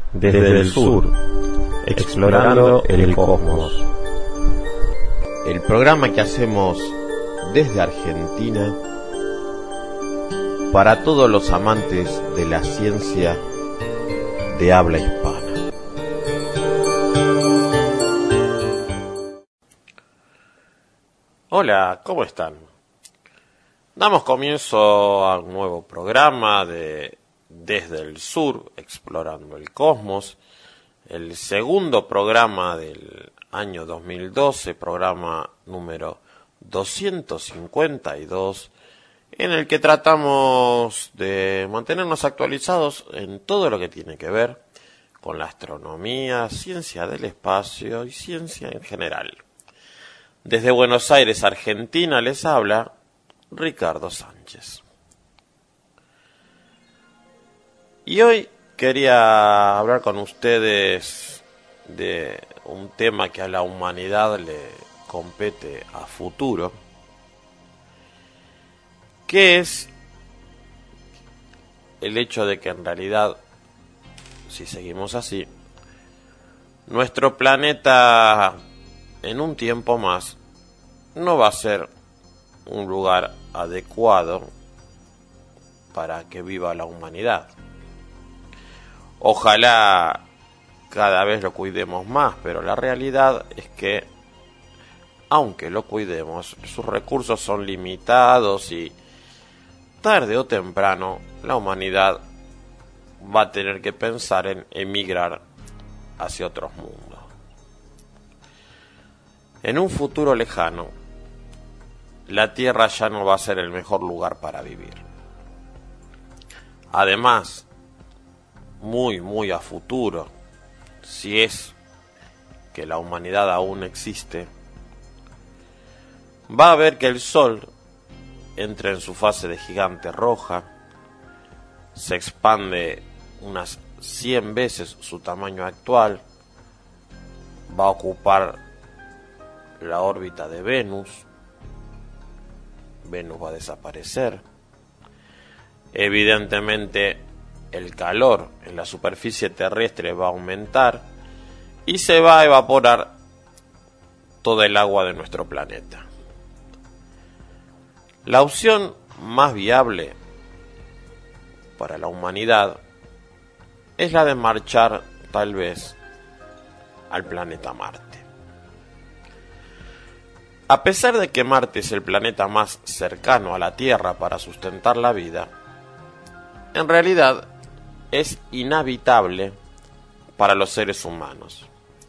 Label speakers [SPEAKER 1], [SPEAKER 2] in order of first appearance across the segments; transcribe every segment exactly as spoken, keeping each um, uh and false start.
[SPEAKER 1] Desde el sur, explorando el cosmos.
[SPEAKER 2] El programa que hacemos desde Argentina para todos los amantes de la ciencia de habla hispana. Hola, ¿cómo están? Damos comienzo a un nuevo programa de Desde el Sur, explorando el cosmos, el segundo programa del año dos mil doce, programa número doscientos cincuenta y dos, en el que tratamos de mantenernos actualizados en todo lo que tiene que ver con la astronomía, ciencia del espacio y ciencia en general. Desde Buenos Aires, Argentina, les habla Ricardo Sánchez. Y hoy quería hablar con ustedes de un tema que a la humanidad le compete a futuro, que es el hecho de que en realidad, si seguimos así, nuestro planeta en un tiempo más no va a ser un lugar adecuado para que viva la humanidad. Ojalá cada vez lo cuidemos más, pero la realidad es que, aunque lo cuidemos, sus recursos son limitados y tarde o temprano la humanidad va a tener que pensar en emigrar hacia otros mundos. En un futuro lejano, la Tierra ya no va a ser el mejor lugar para vivir. Además, muy, muy a futuro, si es que la humanidad aún existe, va a ver que el Sol entra en su fase de gigante roja, se expande unas cien veces su tamaño actual, va a ocupar la órbita de Venus, Venus va a desaparecer, evidentemente el calor en la superficie terrestre va a aumentar y se va a evaporar toda el agua de nuestro planeta. La opción más viable para la humanidad es la de marchar, tal vez, al planeta Marte. A pesar de que Marte es el planeta más cercano a la Tierra para sustentar la vida, en realidad es inhabitable para los seres humanos.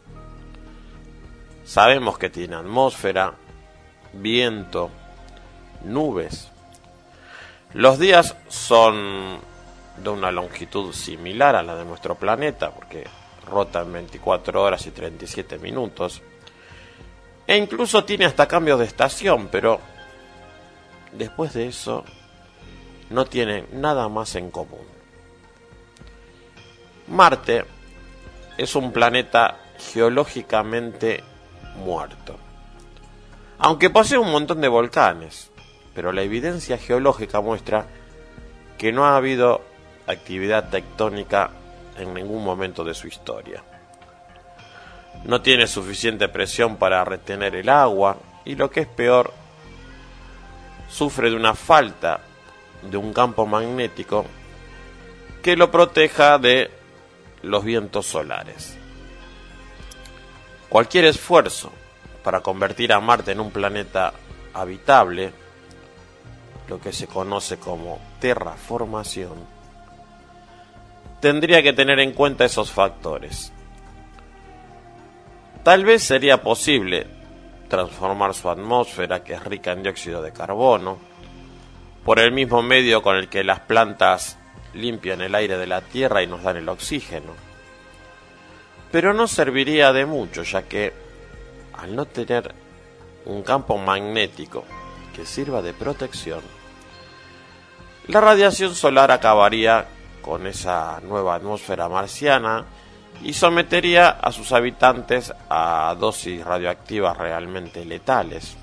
[SPEAKER 2] Sabemos que tiene atmósfera, viento, nubes. Los días son de una longitud similar a la de nuestro planeta, porque rotan veinticuatro horas y treinta y siete minutos. E incluso tiene hasta cambios de estación, pero después de eso no tiene nada más en común. Marte es un planeta geológicamente muerto, aunque posee un montón de volcanes, pero la evidencia geológica muestra que no ha habido actividad tectónica en ningún momento de su historia. No tiene suficiente presión para retener el agua y, lo que es peor, sufre de una falta de un campo magnético que lo proteja de los vientos solares. Cualquier esfuerzo para convertir a Marte en un planeta habitable, lo que se conoce como terraformación, tendría que tener en cuenta esos factores. Tal vez sería posible transformar su atmósfera, que es rica en dióxido de carbono, por el mismo medio con el que las plantas limpian el aire de la Tierra y nos dan el oxígeno. Pero no serviría de mucho, ya que al no tener un campo magnético que sirva de protección, la radiación solar acabaría con esa nueva atmósfera marciana y sometería a sus habitantes a dosis radioactivas realmente letales.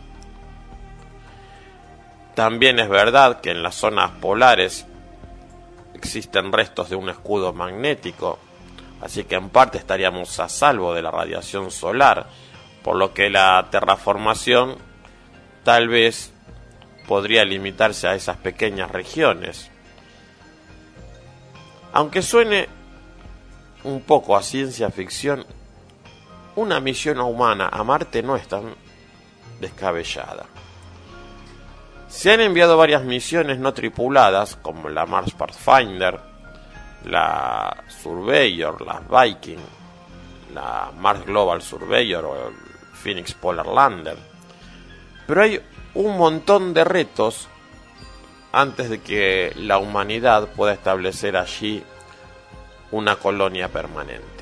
[SPEAKER 2] También es verdad que en las zonas polares existen restos de un escudo magnético, así que en parte estaríamos a salvo de la radiación solar, por lo que la terraformación tal vez podría limitarse a esas pequeñas regiones. Aunque suene un poco a ciencia ficción, una misión humana a Marte no es tan descabellada. Se han enviado varias misiones no tripuladas, como la Mars Pathfinder, la Surveyor, la Viking, la Mars Global Surveyor o el Phoenix Polar Lander. Pero hay un montón de retos antes de que la humanidad pueda establecer allí una colonia permanente.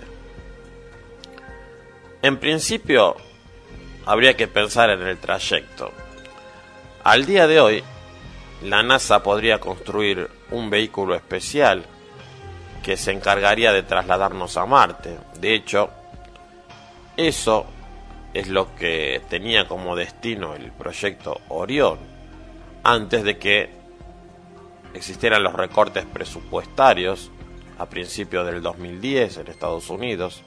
[SPEAKER 2] En principio, habría que pensar en el trayecto. Al día de hoy, la NASA podría construir un vehículo especial que se encargaría de trasladarnos a Marte. De hecho, eso es lo que tenía como destino el proyecto Orión, antes de que existieran los recortes presupuestarios a principios del dos mil diez en Estados Unidos.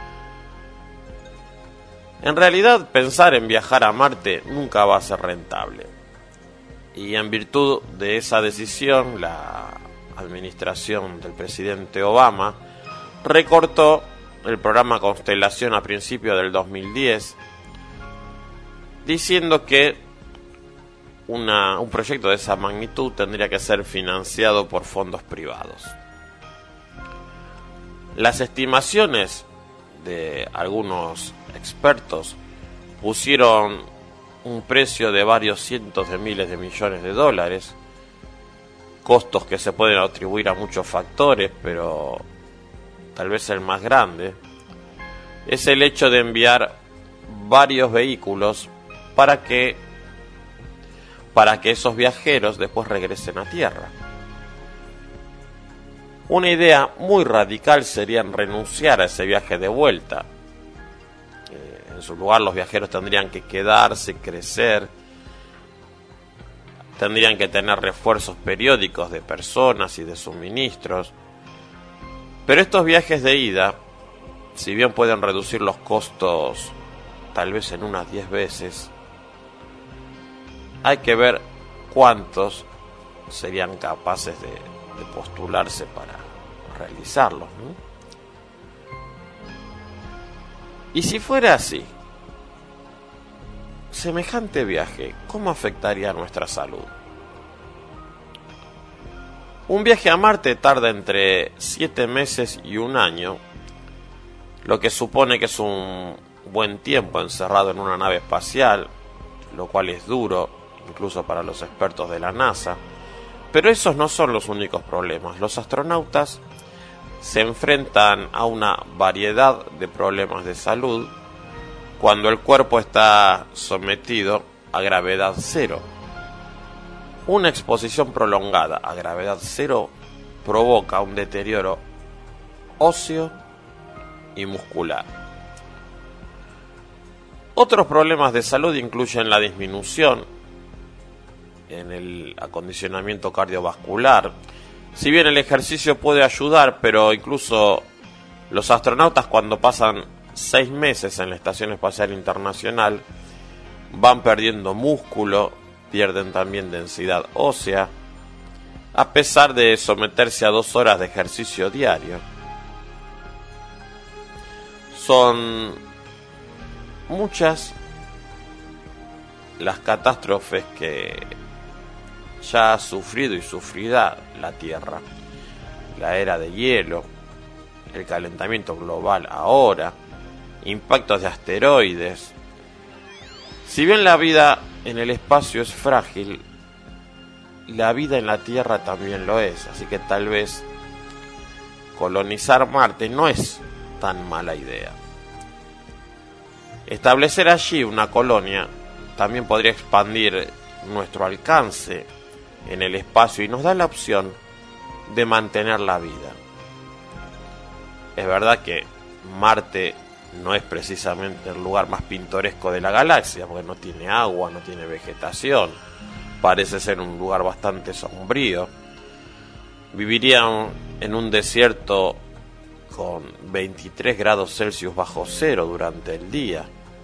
[SPEAKER 2] En realidad, pensar en viajar a Marte nunca va a ser rentable. Y en virtud de esa decisión, la administración del presidente Obama recortó el programa Constelación a principios del dos mil diez, diciendo que una, un proyecto de esa magnitud tendría que ser financiado por fondos privados. Las estimaciones de algunos expertos pusieron un precio de varios cientos de miles de millones de dólares, costos que se pueden atribuir a muchos factores, pero tal vez el más grande es el hecho de enviar varios vehículos para que para que esos viajeros después regresen a Tierra. Una idea muy radical sería renunciar a ese viaje de vuelta. En su lugar, los viajeros tendrían que quedarse, crecer, tendrían que tener refuerzos periódicos de personas y de suministros. Pero estos viajes de ida, si bien pueden reducir los costos tal vez en unas diez veces, hay que ver cuántos serían capaces de, de postularse para realizarlos, ¿no? Y si fuera así, semejante viaje, ¿cómo afectaría a nuestra salud? Un viaje a Marte tarda entre siete meses y un año, lo que supone que es un buen tiempo encerrado en una nave espacial, lo cual es duro, incluso para los expertos de la NASA. Pero esos no son los únicos problemas. Los astronautas se enfrentan a una variedad de problemas de salud cuando el cuerpo está sometido a gravedad cero. Una exposición prolongada a gravedad cero provoca un deterioro óseo y muscular. Otros problemas de salud incluyen la disminución en el acondicionamiento cardiovascular. Si bien el ejercicio puede ayudar, pero incluso los astronautas, cuando pasan seis meses en la Estación Espacial Internacional, van perdiendo músculo, pierden también densidad ósea, a pesar de someterse a dos horas de ejercicio diario. Son muchas las catástrofes que ya ha sufrido y sufrirá la Tierra. La era de hielo, el calentamiento global ahora, impactos de asteroides. Si bien la vida en el espacio es frágil, la vida en la Tierra también lo es, así que tal vez colonizar Marte no es tan mala idea. Establecer allí una colonia también podría expandir nuestro alcance en el espacio y nos da la opción de mantener la vida. Es verdad que Marte no es precisamente el lugar más pintoresco de la galaxia, porque no tiene agua, no tiene vegetación, parece ser un lugar bastante sombrío. Vivirían en un desierto con veintitrés grados Celsius bajo cero durante el día.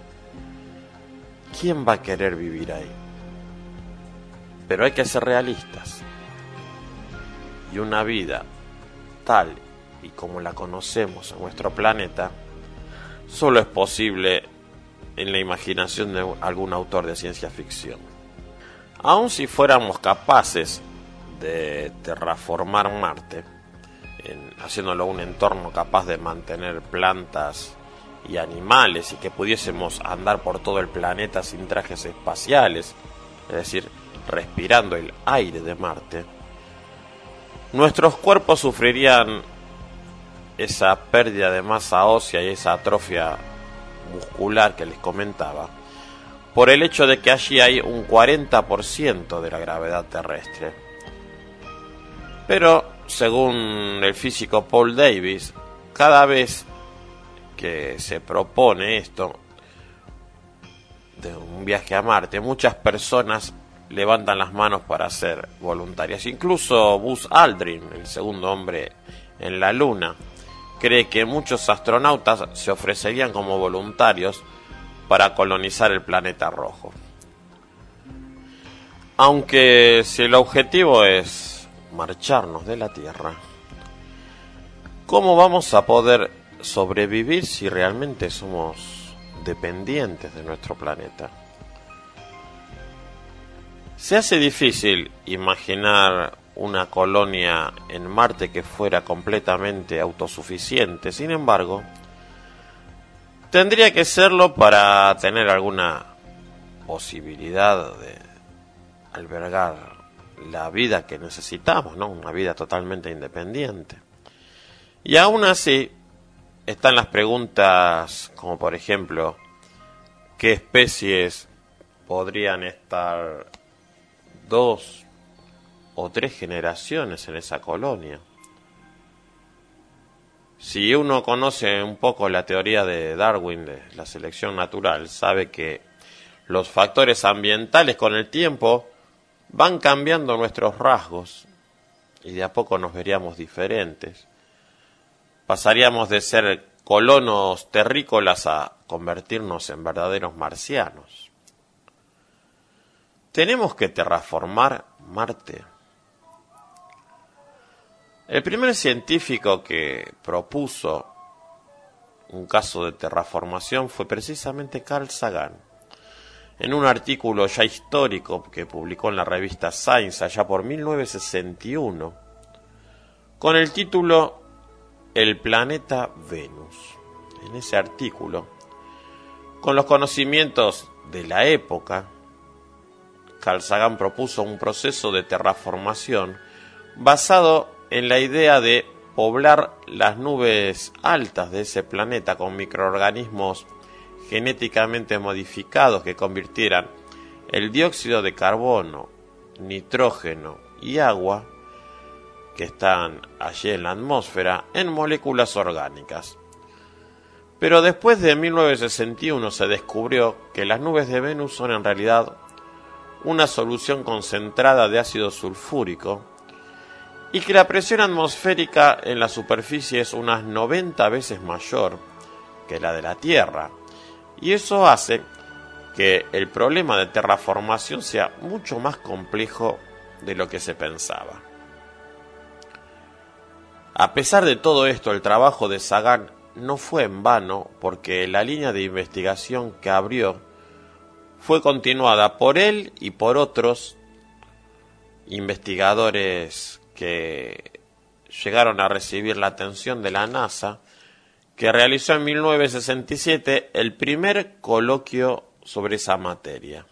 [SPEAKER 2] ¿Quién va a querer vivir ahí? Pero hay que ser realistas. Y una vida tal y como la conocemos en nuestro planeta, solo es posible en la imaginación de algún autor de ciencia ficción. Aun si fuéramos capaces de terraformar Marte, en, haciéndolo un entorno capaz de mantener plantas y animales y que pudiésemos andar por todo el planeta sin trajes espaciales, es decir, respirando el aire de Marte, nuestros cuerpos sufrirían esa pérdida de masa ósea y esa atrofia muscular que les comentaba, por el hecho de que allí hay un cuarenta por ciento de la gravedad terrestre. Pero, según el físico Paul Davies, cada vez que se propone esto, de un viaje a Marte, muchas personas levantan las manos para ser voluntarias. Incluso Buzz Aldrin, el segundo hombre en la Luna, cree que muchos astronautas se ofrecerían como voluntarios para colonizar el planeta rojo. Aunque si el objetivo es marcharnos de la Tierra, ¿cómo vamos a poder sobrevivir si realmente somos dependientes de nuestro planeta? Se hace difícil imaginar una colonia en Marte que fuera completamente autosuficiente. Sin embargo, tendría que serlo para tener alguna posibilidad de albergar la vida que necesitamos, ¿no? Una vida totalmente independiente. Y aún así, están las preguntas como por ejemplo, ¿qué especies podrían estar dos o tres generaciones en esa colonia? Si uno conoce un poco la teoría de Darwin de la selección natural, sabe que los factores ambientales con el tiempo van cambiando nuestros rasgos y de a poco nos veríamos diferentes. Pasaríamos de ser colonos terrícolas a convertirnos en verdaderos marcianos. ¿Tenemos que terraformar Marte? El primer científico que propuso un caso de terraformación fue precisamente Carl Sagan, en un artículo ya histórico que publicó en la revista Science allá por mil novecientos sesenta y uno, con el título El planeta Venus. En ese artículo, con los conocimientos de la época, Carl Sagan propuso un proceso de terraformación basado en la idea de poblar las nubes altas de ese planeta con microorganismos genéticamente modificados que convirtieran el dióxido de carbono, nitrógeno y agua que están allí en la atmósfera en moléculas orgánicas. Pero después de mil novecientos sesenta y uno se descubrió que las nubes de Venus son en realidad una solución concentrada de ácido sulfúrico y que la presión atmosférica en la superficie es unas noventa veces mayor que la de la Tierra, y eso hace que el problema de terraformación sea mucho más complejo de lo que se pensaba. A pesar de todo esto, el trabajo de Sagan no fue en vano, porque la línea de investigación que abrió fue continuada por él y por otros investigadores que llegaron a recibir la atención de la NASA, que realizó en mil novecientos sesenta y siete el primer coloquio sobre esa materia.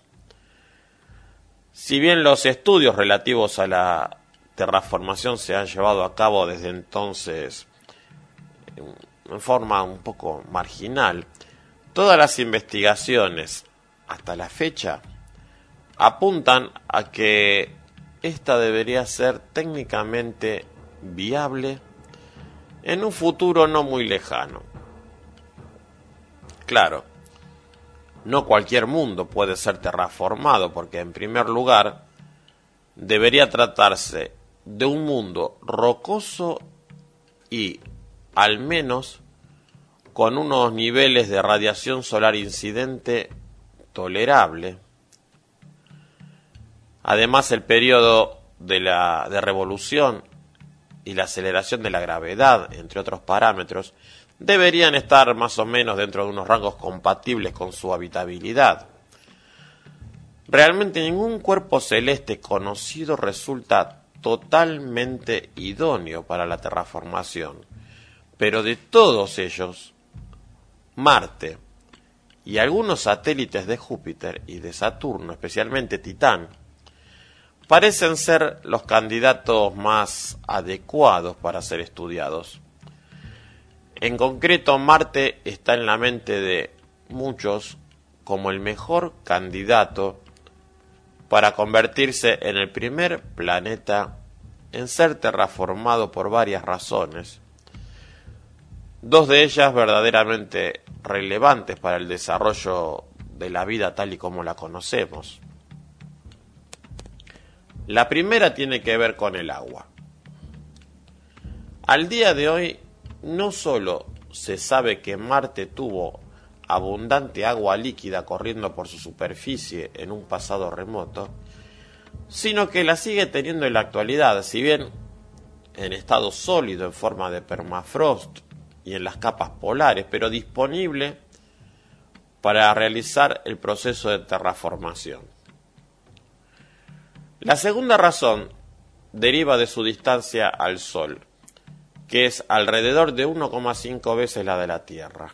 [SPEAKER 2] Si bien los estudios relativos a la terraformación se han llevado a cabo desde entonces en forma un poco marginal, todas las investigaciones hasta la fecha apuntan a que esta debería ser técnicamente viable en un futuro no muy lejano. Claro, no cualquier mundo puede ser terraformado, porque en primer lugar debería tratarse de un mundo rocoso y al menos con unos niveles de radiación solar incidente tolerable. Además, el periodo de, la, de revolución y la aceleración de la gravedad, entre otros parámetros, deberían estar más o menos dentro de unos rangos compatibles con su habitabilidad. Realmente ningún cuerpo celeste conocido resulta totalmente idóneo para la terraformación, pero de todos ellos, Marte y algunos satélites de Júpiter y de Saturno, especialmente Titán, parecen ser los candidatos más adecuados para ser estudiados. En concreto, Marte está en la mente de muchos como el mejor candidato para convertirse en el primer planeta en ser terraformado por varias razones, dos de ellas verdaderamente relevantes para el desarrollo de la vida tal y como la conocemos. La primera tiene que ver con el agua. Al día de hoy, no solo se sabe que Marte tuvo abundante agua líquida corriendo por su superficie en un pasado remoto, sino que la sigue teniendo en la actualidad, si bien en estado sólido en forma de permafrost y en las capas polares, pero disponible para realizar el proceso de terraformación. La segunda razón deriva de su distancia al Sol, que es alrededor de uno coma cinco veces la de la Tierra.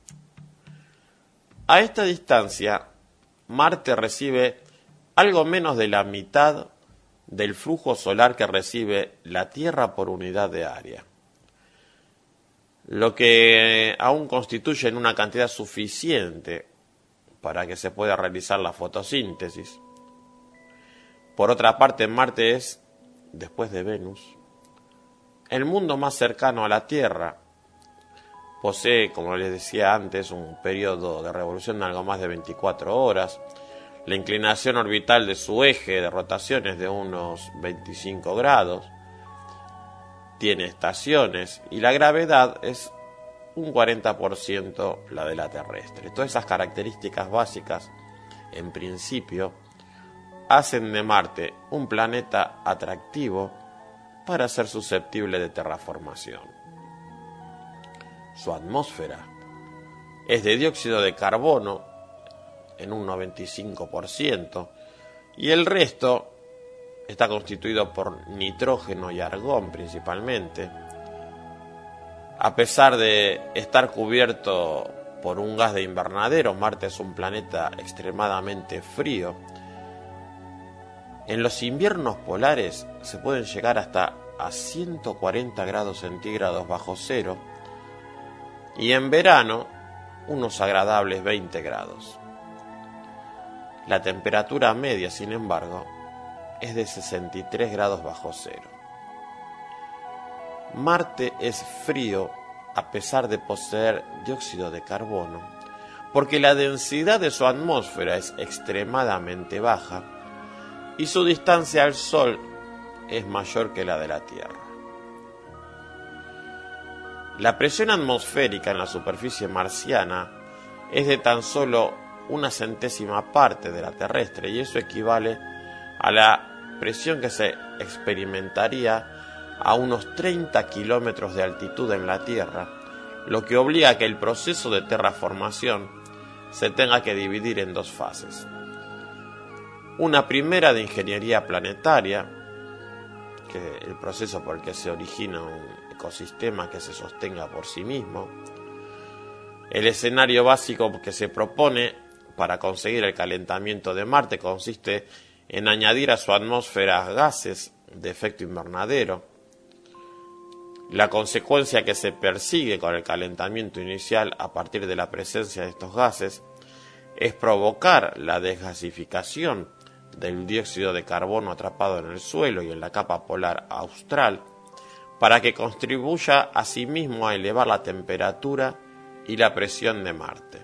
[SPEAKER 2] A esta distancia, Marte recibe algo menos de la mitad del flujo solar que recibe la Tierra por unidad de área, lo que aún constituye una cantidad suficiente para que se pueda realizar la fotosíntesis. Por otra parte, Marte es, después de Venus, el mundo más cercano a la Tierra. Posee, como les decía antes, un periodo de revolución de algo más de veinticuatro horas. La inclinación orbital de su eje de rotación es de unos veinticinco grados. Tiene estaciones y la gravedad es un cuarenta por ciento la de la terrestre. Todas esas características básicas, en principio, hacen de Marte un planeta atractivo para ser susceptible de terraformación. Su atmósfera es de dióxido de carbono en un noventa y cinco por ciento y el resto está constituido por nitrógeno y argón principalmente. A pesar de estar cubierto por un gas de invernadero, Marte es un planeta extremadamente frío. En los inviernos polares se pueden llegar hasta a ciento cuarenta grados centígrados bajo cero y en verano unos agradables veinte grados. La temperatura media, sin embargo, es de sesenta y tres grados bajo cero. Marte es frío a pesar de poseer dióxido de carbono, porque la densidad de su atmósfera es extremadamente baja y su distancia al Sol es mayor que la de la Tierra. La presión atmosférica en la superficie marciana es de tan solo una centésima parte de la terrestre y eso equivale a la presión que se experimentaría a unos treinta kilómetros de altitud en la Tierra, lo que obliga a que el proceso de terraformación se tenga que dividir en dos fases. Una primera de ingeniería planetaria, que es el proceso por el que se origina un ecosistema que se sostenga por sí mismo. El escenario básico que se propone para conseguir el calentamiento de Marte consiste en añadir a su atmósfera gases de efecto invernadero. La consecuencia que se persigue con el calentamiento inicial a partir de la presencia de estos gases es provocar la desgasificación del dióxido de carbono atrapado en el suelo y en la capa polar austral, para que contribuya asimismo a elevar la temperatura y la presión de Marte.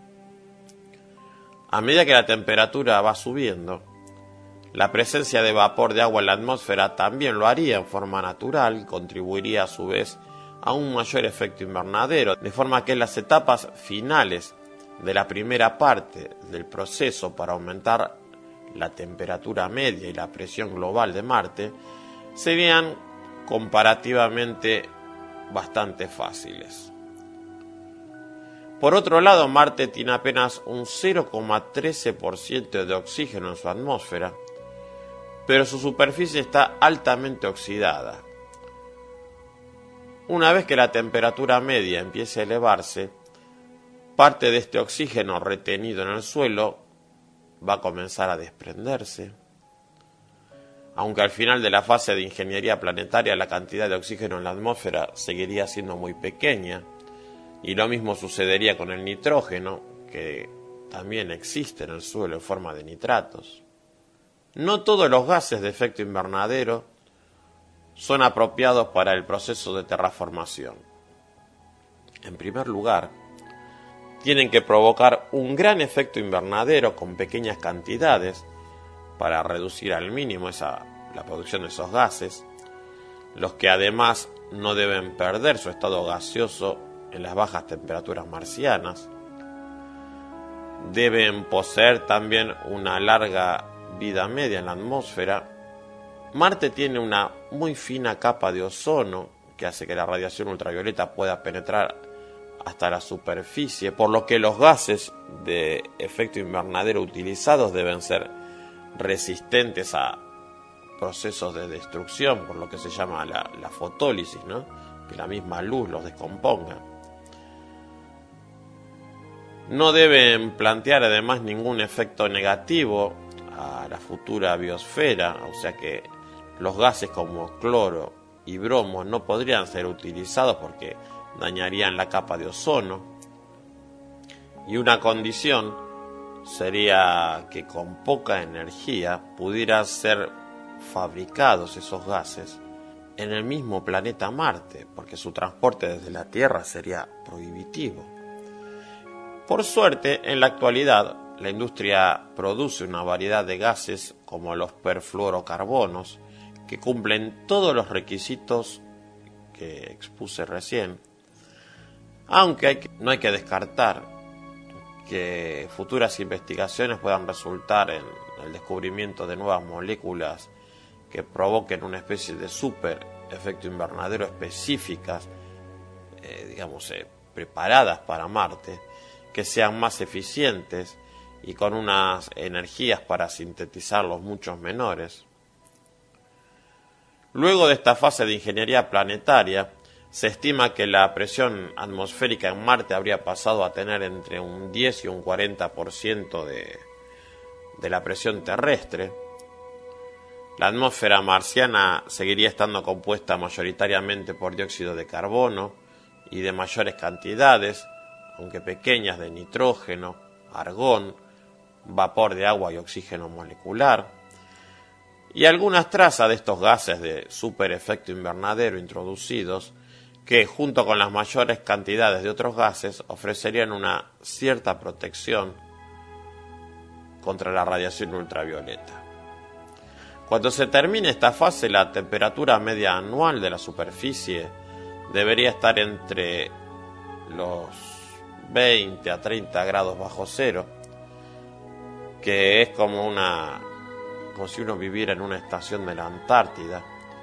[SPEAKER 2] A medida que la temperatura va subiendo, la presencia de vapor de agua en la atmósfera también lo haría en forma natural y contribuiría a su vez a un mayor efecto invernadero, de forma que las etapas finales de la primera parte del proceso para aumentar la temperatura media y la presión global de Marte serían comparativamente bastante fáciles. Por otro lado, Marte tiene apenas un cero coma trece por ciento de oxígeno en su atmósfera, pero su superficie está altamente oxidada. Una vez que la temperatura media empiece a elevarse, parte de este oxígeno retenido en el suelo va a comenzar a desprenderse. Aunque al final de la fase de ingeniería planetaria la cantidad de oxígeno en la atmósfera seguiría siendo muy pequeña, y lo mismo sucedería con el nitrógeno, que también existe en el suelo en forma de nitratos. No todos los gases de efecto invernadero son apropiados para el proceso de terraformación. En primer lugar, tienen que provocar un gran efecto invernadero con pequeñas cantidades para reducir al mínimo esa, la producción de esos gases, los que además no deben perder su estado gaseoso en las bajas temperaturas marcianas. Deben poseer también una larga vida media en la atmósfera. Marte tiene una muy fina capa de ozono que hace que la radiación ultravioleta pueda penetrar hasta la superficie, por lo que los gases de efecto invernadero utilizados deben ser resistentes a procesos de destrucción, por lo que se llama la, la fotólisis, ¿no? Que la misma luz los descomponga. No deben plantear además ningún efecto negativo a la futura biosfera, o sea que los gases como cloro y bromo no podrían ser utilizados porque dañarían la capa de ozono. Y una condición sería que con poca energía pudieran ser fabricados esos gases en el mismo planeta Marte, porque su transporte desde la Tierra sería prohibitivo. Por suerte, en la actualidad, la industria produce una variedad de gases como los perfluorocarbonos, que cumplen todos los requisitos que expuse recién, aunque hay que, no hay que descartar que futuras investigaciones puedan resultar en el descubrimiento de nuevas moléculas que provoquen una especie de super efecto invernadero específicas, eh, digamos, eh, preparadas para Marte, que sean más eficientes y con unas energías para sintetizarlos mucho menores. Luego de esta fase de ingeniería planetaria, se estima que la presión atmosférica en Marte habría pasado a tener entre un diez y un cuarenta por ciento de, de la presión terrestre. La atmósfera marciana seguiría estando compuesta mayoritariamente por dióxido de carbono y de mayores cantidades, aunque pequeñas, de nitrógeno, argón, vapor de agua y oxígeno molecular, y algunas trazas de estos gases de super efecto invernadero introducidos que, junto con las mayores cantidades de otros gases, ofrecerían una cierta protección contra la radiación ultravioleta. Cuando se termine esta fase, la temperatura media anual de la superficie debería estar entre los veinte a treinta grados bajo cero, que es como una como si uno viviera en una estación de la Antártida.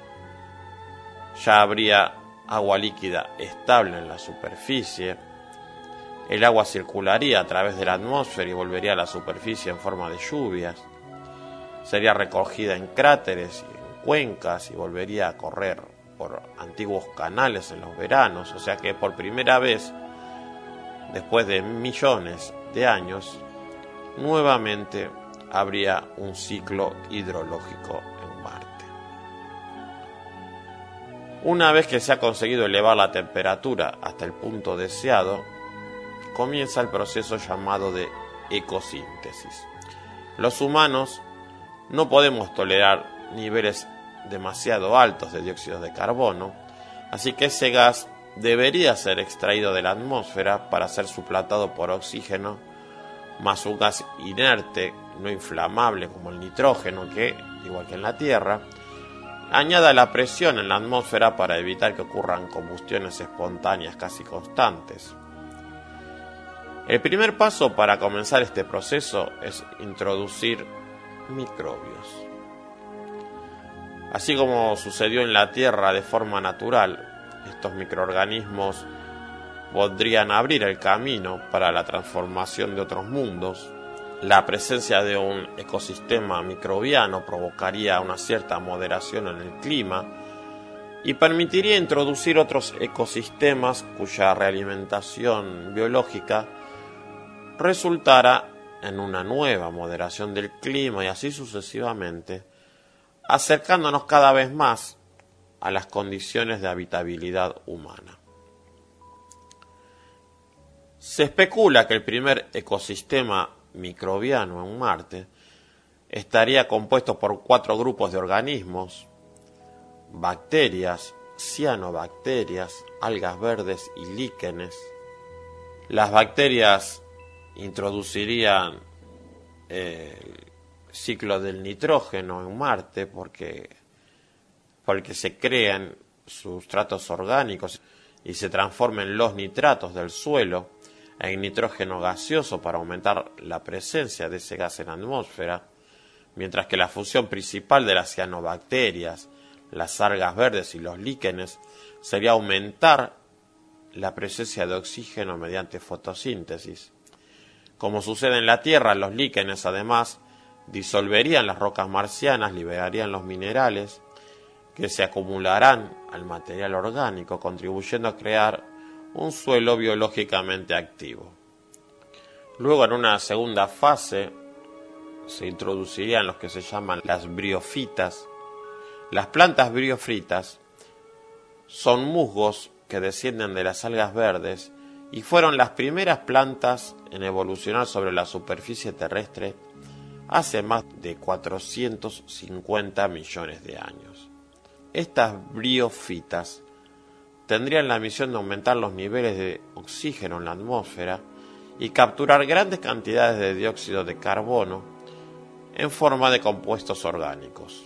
[SPEAKER 2] Ya habría agua líquida estable en la superficie. El agua circularía a través de la atmósfera y volvería a la superficie en forma de lluvias. Sería recogida en cráteres y en cuencas y volvería a correr por antiguos canales en los veranos. O sea que por primera vez, después de millones de años, nuevamente habría un ciclo hidrológico en Marte. Una vez que se ha conseguido elevar la temperatura hasta el punto deseado, comienza el proceso llamado de ecosíntesis. Los humanos no podemos tolerar niveles demasiado altos de dióxido de carbono, así que ese gas debería ser extraído de la atmósfera para ser suplantado por oxígeno, más un gas inerte, no inflamable como el nitrógeno, que, igual que en la Tierra, añada la presión en la atmósfera para evitar que ocurran combustiones espontáneas casi constantes. El primer paso para comenzar este proceso es introducir microbios. Así como sucedió en la Tierra de forma natural, estos microorganismos podrían abrir el camino para la transformación de otros mundos. La presencia de un ecosistema microbiano provocaría una cierta moderación en el clima y permitiría introducir otros ecosistemas cuya realimentación biológica resultara en una nueva moderación del clima y así sucesivamente, acercándonos cada vez más a las condiciones de habitabilidad humana. Se especula que el primer ecosistema microbiano en Marte estaría compuesto por cuatro grupos de organismos: bacterias, cianobacterias, algas verdes y líquenes. Las bacterias introducirían eh, el ciclo del nitrógeno en Marte porque, porque se crean sustratos orgánicos y se transforman los nitratos del suelo en nitrógeno gaseoso para aumentar la presencia de ese gas en la atmósfera, mientras que la función principal de las cianobacterias, las algas verdes y los líquenes sería aumentar la presencia de oxígeno mediante fotosíntesis. Como sucede en la Tierra, los líquenes además disolverían las rocas marcianas, liberarían los minerales que se acumularán al material orgánico, contribuyendo a crear un suelo biológicamente activo. Luego, en una segunda fase, se introducirían los que se llaman las briófitas. Las plantas briófitas son musgos que descienden de las algas verdes y fueron las primeras plantas en evolucionar sobre la superficie terrestre hace más de cuatrocientos cincuenta millones de años. Estas briófitas tendrían la misión de aumentar los niveles de oxígeno en la atmósfera y capturar grandes cantidades de dióxido de carbono en forma de compuestos orgánicos.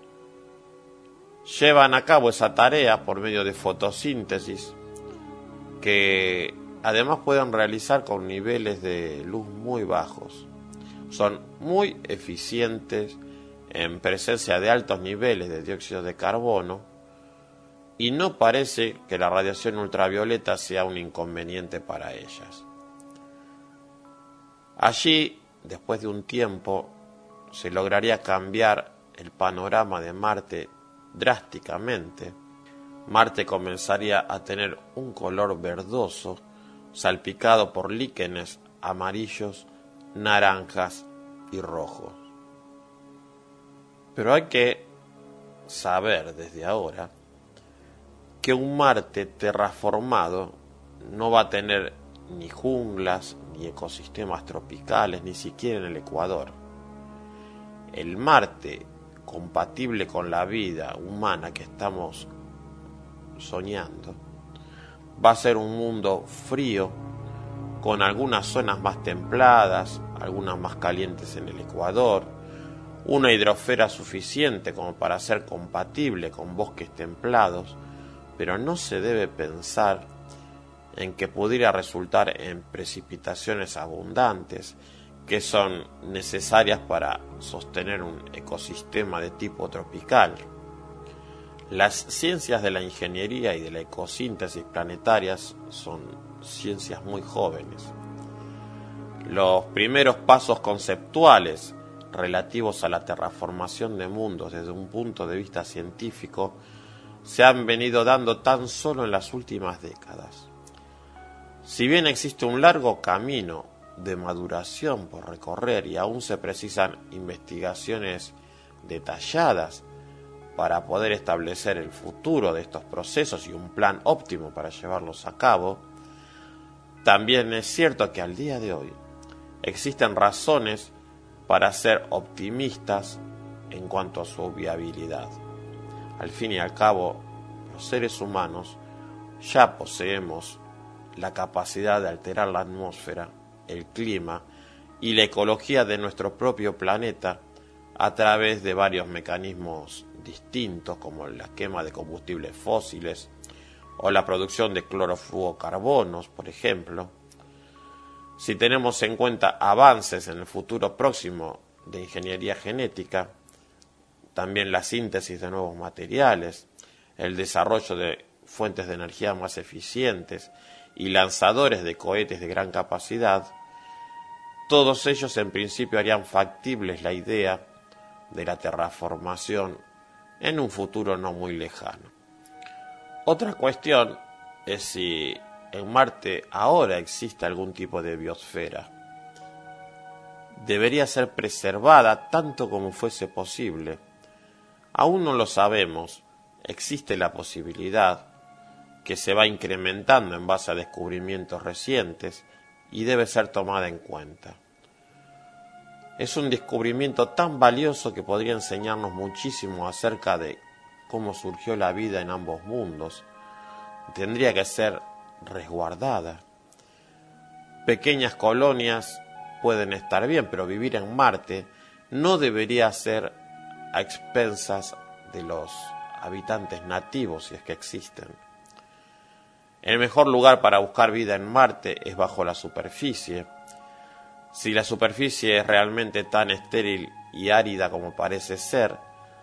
[SPEAKER 2] Llevan a cabo esa tarea por medio de fotosíntesis, que además pueden realizar con niveles de luz muy bajos. Son muy eficientes en presencia de altos niveles de dióxido de carbono y no parece que la radiación ultravioleta sea un inconveniente para ellas. Allí, después de un tiempo, se lograría cambiar el panorama de Marte drásticamente. Marte comenzaría a tener un color verdoso, salpicado por líquenes amarillos, naranjas y rojos. Pero hay que saber desde ahora que un Marte terraformado no va a tener ni junglas, ni ecosistemas tropicales, ni siquiera en el Ecuador. El Marte compatible con la vida humana que estamos soñando va a ser un mundo frío, con algunas zonas más templadas, algunas más calientes en el Ecuador, una hidrosfera suficiente como para ser compatible con bosques templados, pero no se debe pensar en que pudiera resultar en precipitaciones abundantes que son necesarias para sostener un ecosistema de tipo tropical. Las ciencias de la ingeniería y de la ecosíntesis planetarias son ciencias muy jóvenes. Los primeros pasos conceptuales relativos a la terraformación de mundos desde un punto de vista científico se han venido dando tan solo en las últimas décadas. Si bien existe un largo camino de maduración por recorrer y aún se precisan investigaciones detalladas para poder establecer el futuro de estos procesos y un plan óptimo para llevarlos a cabo, también es cierto que al día de hoy existen razones para ser optimistas en cuanto a su viabilidad. Al fin y al cabo, los seres humanos ya poseemos la capacidad de alterar la atmósfera, el clima y la ecología de nuestro propio planeta a través de varios mecanismos distintos como la quema de combustibles fósiles o la producción de clorofluorocarbonos, por ejemplo. Si tenemos en cuenta avances en el futuro próximo de ingeniería genética, también la síntesis de nuevos materiales, el desarrollo de fuentes de energía más eficientes y lanzadores de cohetes de gran capacidad, todos ellos en principio harían factibles la idea de la terraformación en un futuro no muy lejano. Otra cuestión es si en Marte ahora existe algún tipo de biosfera. Debería ser preservada tanto como fuese posible. Aún no lo sabemos, existe la posibilidad, que se va incrementando en base a descubrimientos recientes y debe ser tomada en cuenta. Es un descubrimiento tan valioso que podría enseñarnos muchísimo acerca de cómo surgió la vida en ambos mundos. Tendría que ser resguardada. Pequeñas colonias pueden estar bien, pero vivir en Marte no debería ser a expensas de los habitantes nativos, si es que existen. El mejor lugar para buscar vida en Marte es bajo la superficie. Si la superficie es realmente tan estéril y árida como parece ser,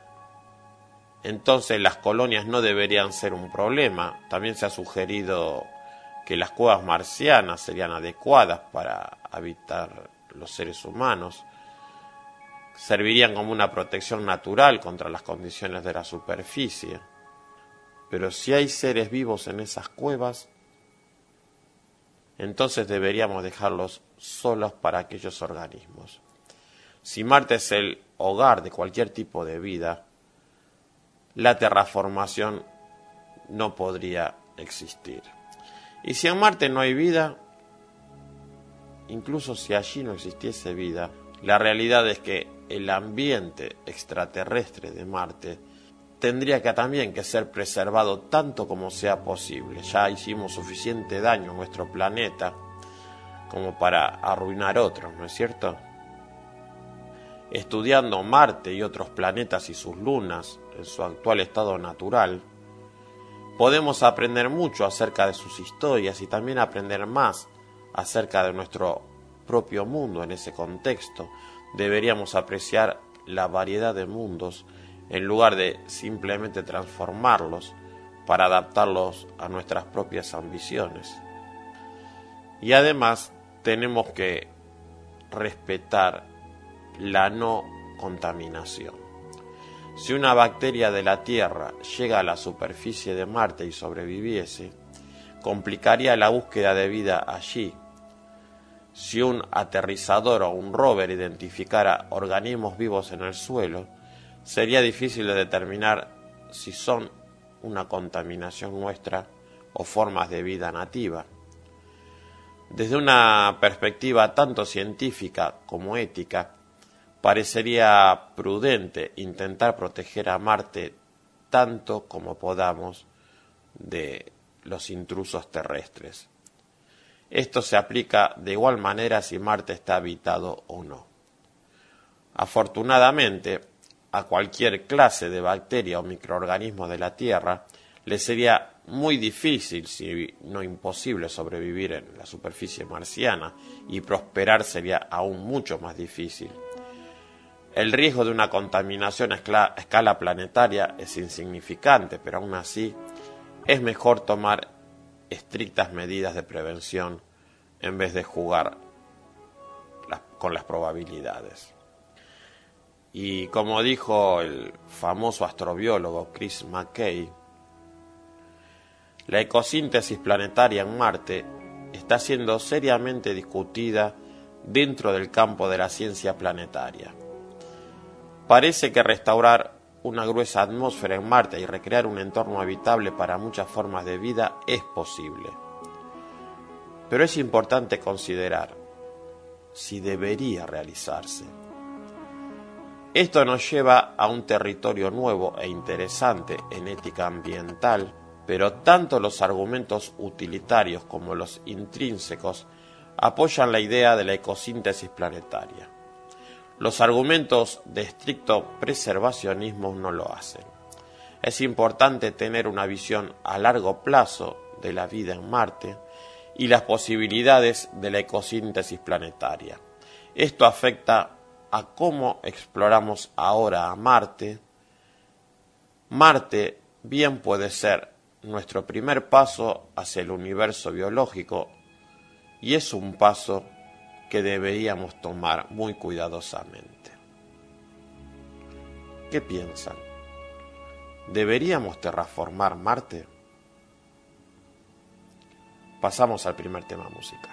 [SPEAKER 2] entonces las colonias no deberían ser un problema. También se ha sugerido que las cuevas marcianas serían adecuadas para habitar los seres humanos. Servirían como una protección natural contra las condiciones de la superficie. Pero si hay seres vivos en esas cuevas, entonces deberíamos dejarlos solos para aquellos organismos. Si Marte es el hogar de cualquier tipo de vida, la terraformación no podría existir. Y si en Marte no hay vida, incluso si allí no existiese vida, la realidad es que el ambiente extraterrestre de Marte tendría que también que ser preservado tanto como sea posible. Ya hicimos suficiente daño a nuestro planeta como para arruinar otros, ¿no es cierto? Estudiando Marte y otros planetas y sus lunas en su actual estado natural, podemos aprender mucho acerca de sus historias y también aprender más acerca de nuestro propio mundo en ese contexto. Deberíamos apreciar la variedad de mundos en lugar de simplemente transformarlos para adaptarlos a nuestras propias ambiciones. Y además tenemos que respetar la no contaminación. Si una bacteria de la Tierra llega a la superficie de Marte y sobreviviese, complicaría la búsqueda de vida allí. Si un aterrizador o un rover identificara organismos vivos en el suelo, sería difícil de determinar si son una contaminación nuestra o formas de vida nativa. Desde una perspectiva tanto científica como ética, parecería prudente intentar proteger a Marte tanto como podamos de los intrusos terrestres. Esto se aplica de igual manera si Marte está habitado o no. Afortunadamente, a cualquier clase de bacteria o microorganismo de la Tierra le sería muy difícil, si no imposible, sobrevivir en la superficie marciana, y prosperar sería aún mucho más difícil. El riesgo de una contaminación a escala planetaria es insignificante, pero aún así es mejor tomar estrictas medidas de prevención en vez de jugar las, con las probabilidades. Y como dijo el famoso astrobiólogo Chris McKay, la ecosíntesis planetaria en Marte está siendo seriamente discutida dentro del campo de la ciencia planetaria. Parece que restaurar una gruesa atmósfera en Marte y recrear un entorno habitable para muchas formas de vida es posible. Pero es importante considerar si debería realizarse. Esto nos lleva a un territorio nuevo e interesante en ética ambiental, pero tanto los argumentos utilitarios como los intrínsecos apoyan la idea de la ecosíntesis planetaria. Los argumentos de estricto preservacionismo no lo hacen. Es importante tener una visión a largo plazo de la vida en Marte y las posibilidades de la ecosíntesis planetaria. Esto afecta a cómo exploramos ahora a Marte. Marte bien puede ser nuestro primer paso hacia el universo biológico y es un paso que deberíamos tomar muy cuidadosamente. ¿Qué piensan? ¿Deberíamos terraformar Marte? Pasamos al primer tema musical.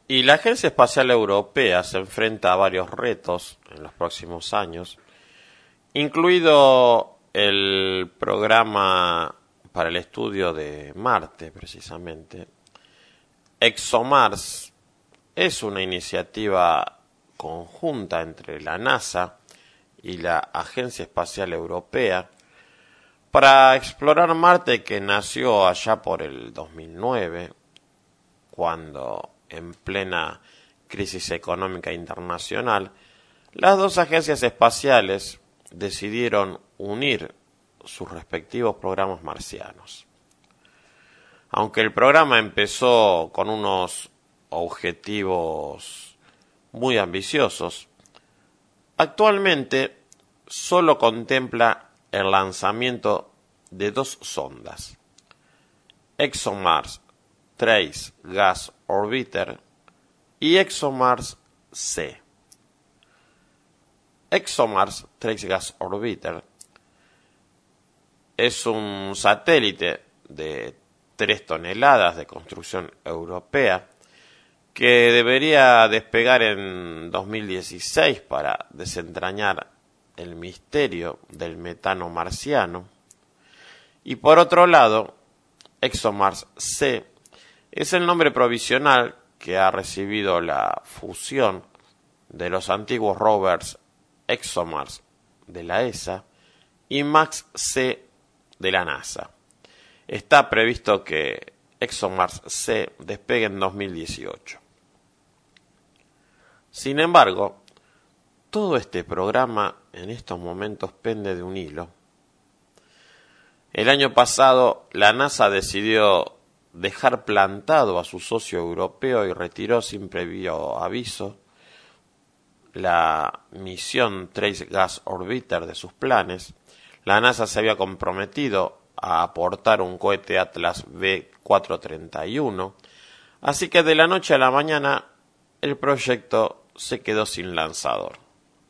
[SPEAKER 2] Y la Agencia Espacial Europea se enfrenta a varios retos en los próximos años, incluido el programa para el estudio de Marte, precisamente. ExoMars es una iniciativa conjunta entre la NASA y la Agencia Espacial Europea para explorar Marte, que nació allá por el dos mil nueve, cuando, en plena crisis económica internacional, las dos agencias espaciales decidieron unir sus respectivos programas marcianos. Aunque el programa empezó con unos objetivos muy ambiciosos, actualmente solo contempla el lanzamiento de dos sondas, ExoMars Trace Gas Orbiter y ExoMars C. ExoMars Trace Gas Orbiter es un satélite de tres toneladas de construcción europea que debería despegar en dos mil dieciséis para desentrañar el misterio del metano marciano. Y por otro lado, ExoMars C es el nombre provisional que ha recibido la fusión de los antiguos rovers ExoMars de la E S A y MAX-C de la NASA. Está previsto que ExoMars C despegue en dos mil dieciocho. Sin embargo, todo este programa en estos momentos pende de un hilo. El año pasado, la NASA decidió dejar plantado a su socio europeo y retiró sin previo aviso la misión Trace Gas Orbiter de sus planes. La NASA se había comprometido a aportar un cohete Atlas V cuatrocientos treinta y uno, así que de la noche a la mañana el proyecto se quedó sin lanzador.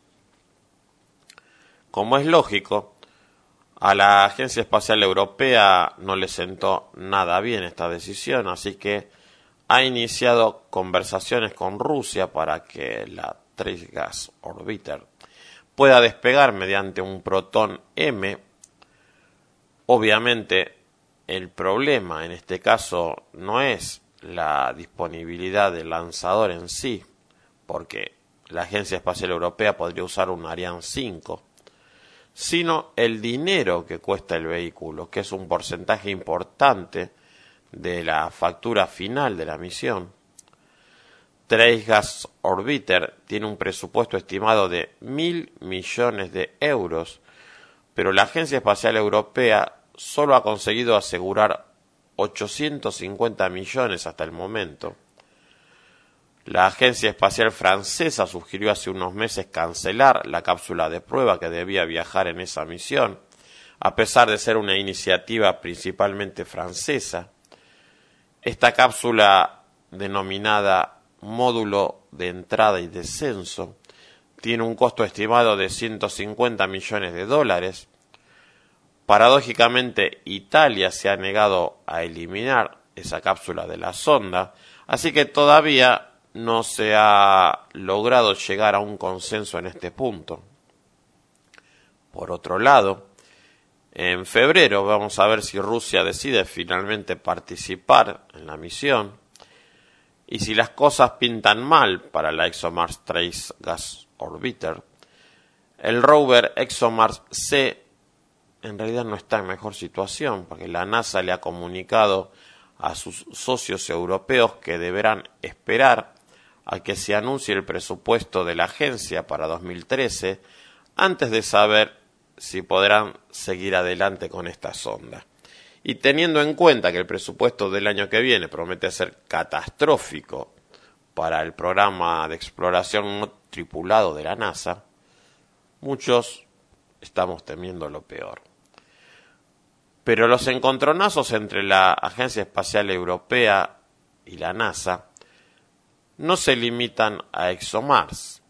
[SPEAKER 2] Como es lógico, a la Agencia Espacial Europea no le sentó nada bien esta decisión, así que ha iniciado conversaciones con Rusia para que la Trace Gas Orbiter pueda despegar mediante un Proton M. Obviamente, el problema en este caso no es la disponibilidad del lanzador en sí, porque la Agencia Espacial Europea podría usar un Ariane cinco, sino el dinero que cuesta el vehículo, que es un porcentaje importante de la factura final de la misión. Trace Gas Orbiter tiene un presupuesto estimado de mil millones de euros, pero la Agencia Espacial Europea solo ha conseguido asegurar ochocientos cincuenta millones hasta el momento. La Agencia Espacial Francesa sugirió hace unos meses cancelar la cápsula de prueba que debía viajar en esa misión, a pesar de ser una iniciativa principalmente francesa. Esta cápsula, denominada Módulo de Entrada y Descenso, tiene un costo estimado de ciento cincuenta millones de dólares. Paradójicamente, Italia se ha negado a eliminar esa cápsula de la sonda, así que todavía no se ha logrado llegar a un consenso en este punto. Por otro lado, en febrero vamos a ver si Rusia decide finalmente participar en la misión, y si las cosas pintan mal para la ExoMars Trace Gas Orbiter, el rover ExoMars C en realidad no está en mejor situación, porque la NASA le ha comunicado a sus socios europeos que deberán esperar a que se anuncie el presupuesto de la agencia para dos mil trece antes de saber si podrán seguir adelante con esta sonda. Y teniendo en cuenta que el presupuesto del año que viene promete ser catastrófico para el programa de exploración no tripulado de la NASA, muchos estamos temiendo lo peor. Pero los encontronazos entre la Agencia Espacial Europea y la NASA no se limitan a ExoMars.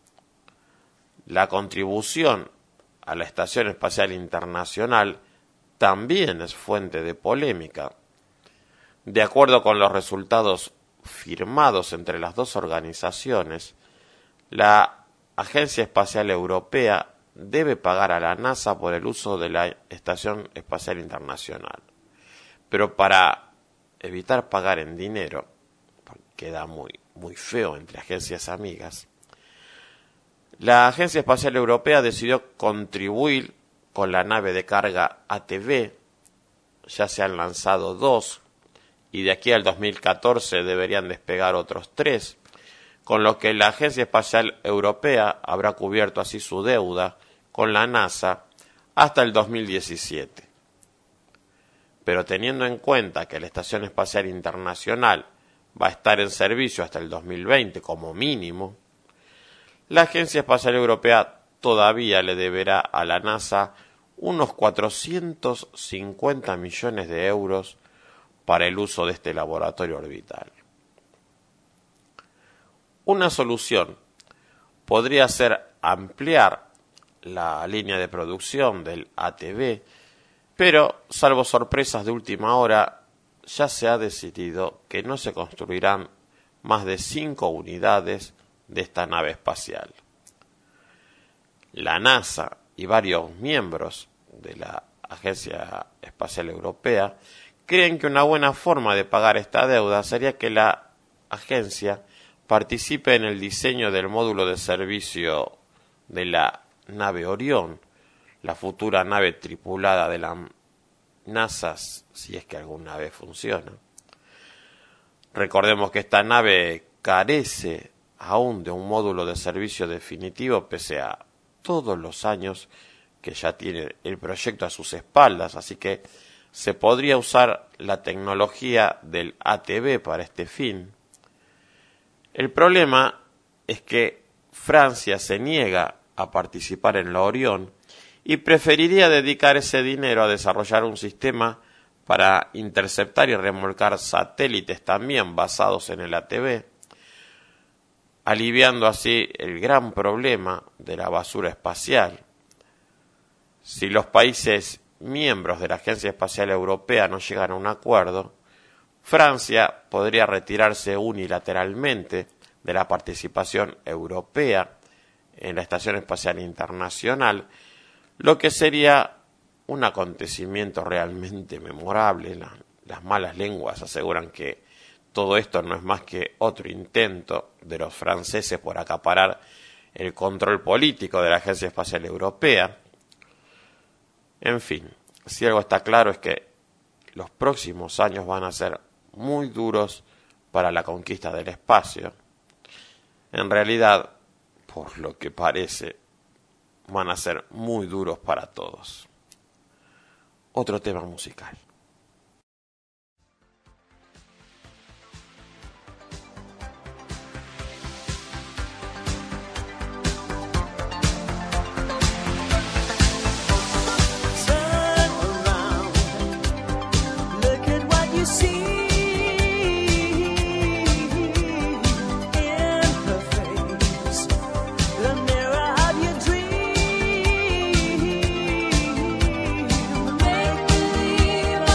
[SPEAKER 2] La contribución a la Estación Espacial Internacional también es fuente de polémica. De acuerdo con los resultados firmados entre las dos organizaciones, la Agencia Espacial Europea debe pagar a la NASA por el uso de la Estación Espacial Internacional. Pero para evitar pagar en dinero, porque queda muy, muy feo entre agencias amigas, la Agencia Espacial Europea decidió contribuir con la nave de carga A T V. Ya se han lanzado dos y de aquí al dos mil catorce deberían despegar otros tres, con lo que la Agencia Espacial Europea habrá cubierto así su deuda con la NASA hasta el dos mil diecisiete. Pero teniendo en cuenta que la Estación Espacial Internacional va a estar en servicio hasta el dos mil veinte como mínimo, la Agencia Espacial Europea todavía le deberá a la NASA unos cuatrocientos cincuenta millones de euros para el uso de este laboratorio orbital. Una solución podría ser ampliar la línea de producción del A T V, pero, salvo sorpresas de última hora, ya se ha decidido que no se construirán más de cinco unidades de esta nave espacial. La NASA y varios miembros de la Agencia Espacial Europea creen que una buena forma de pagar esta deuda sería que la agencia participe en el diseño del módulo de servicio de la nave Orión, la futura nave tripulada de la NASA, si es que alguna vez funciona. Recordemos que esta nave carece aún de un módulo de servicio definitivo, pese a todos los años que ya tiene el proyecto a sus espaldas, así que se podría usar la tecnología del A T V para este fin. El problema es que Francia se niega a participar en la Orión y preferiría dedicar ese dinero a desarrollar un sistema para interceptar y remolcar satélites también basados en el A T V, aliviando así el gran problema de la basura espacial. Si los países miembros de la Agencia Espacial Europea no llegan a un acuerdo, Francia podría retirarse unilateralmente de la participación europea en la Estación Espacial Internacional, lo que sería un acontecimiento realmente memorable. La, las malas lenguas aseguran que todo esto no es más que otro intento de los franceses por acaparar el control político de la Agencia Espacial Europea. En fin, si algo está claro es que los próximos años van a ser muy duros para la conquista del espacio. En realidad, por lo que parece, van a ser muy duros para todos. Otro tema musical.
[SPEAKER 3] Make believe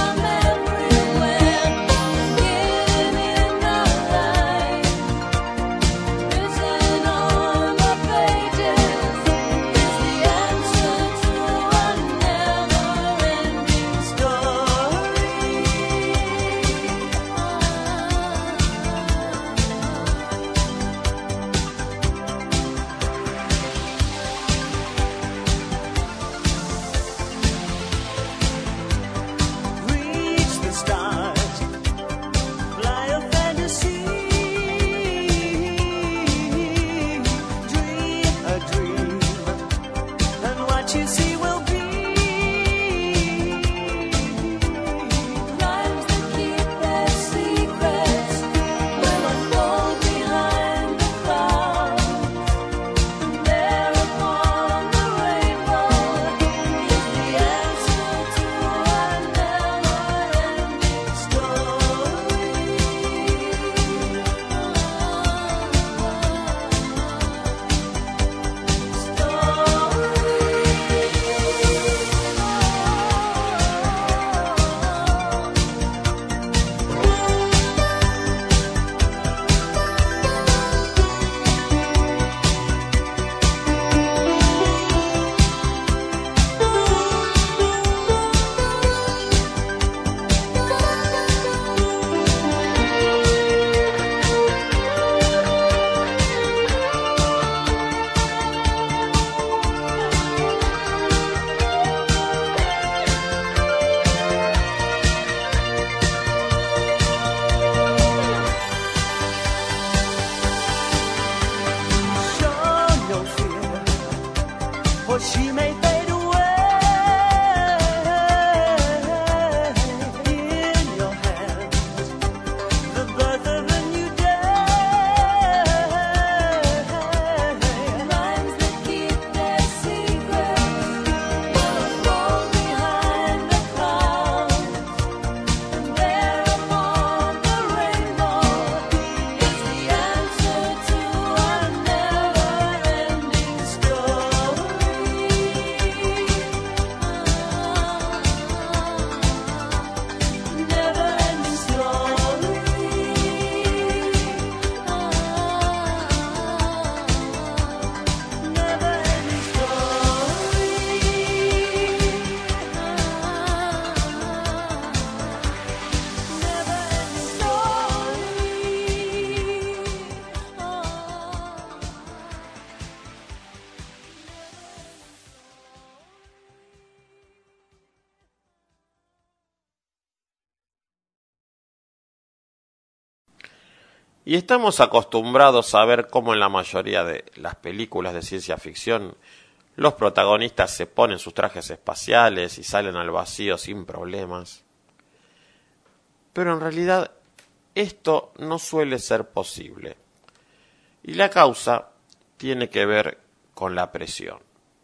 [SPEAKER 2] Y estamos acostumbrados a ver cómo en la mayoría de las películas de ciencia ficción los protagonistas se ponen sus trajes espaciales y salen al vacío sin problemas. Pero en realidad esto no suele ser posible. Y la causa tiene que ver con la presión.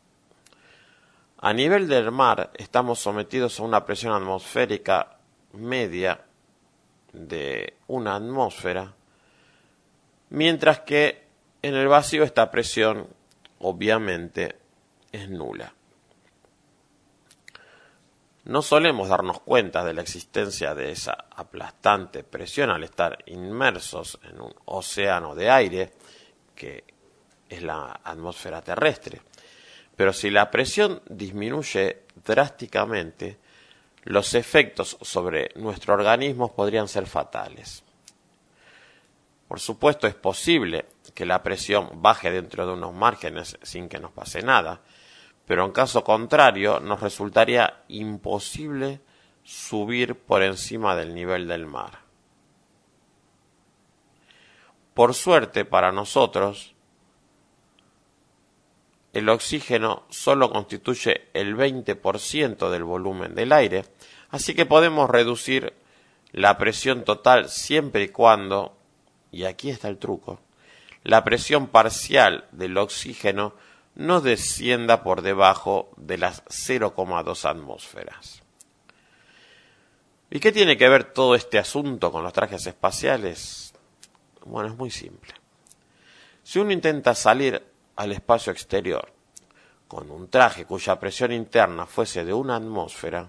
[SPEAKER 2] A nivel del mar estamos sometidos a una presión atmosférica media de una atmósfera, mientras que en el vacío esta presión obviamente es nula. No solemos darnos cuenta de la existencia de esa aplastante presión al estar inmersos en un océano de aire, que es la atmósfera terrestre. Pero si la presión disminuye drásticamente, los efectos sobre nuestro organismo podrían ser fatales. Por supuesto, es posible que la presión baje dentro de unos márgenes sin que nos pase nada, pero en caso contrario nos resultaría imposible subir por encima del nivel del mar. Por suerte para nosotros, el oxígeno solo constituye el veinte por ciento del volumen del aire, así que podemos reducir la presión total siempre y cuando, y aquí está el truco, la presión parcial del oxígeno no descienda por debajo de las cero coma dos atmósferas. ¿Y qué tiene que ver todo este asunto con los trajes espaciales? Bueno, es muy simple. Si uno intenta salir al espacio exterior con un traje cuya presión interna fuese de una atmósfera,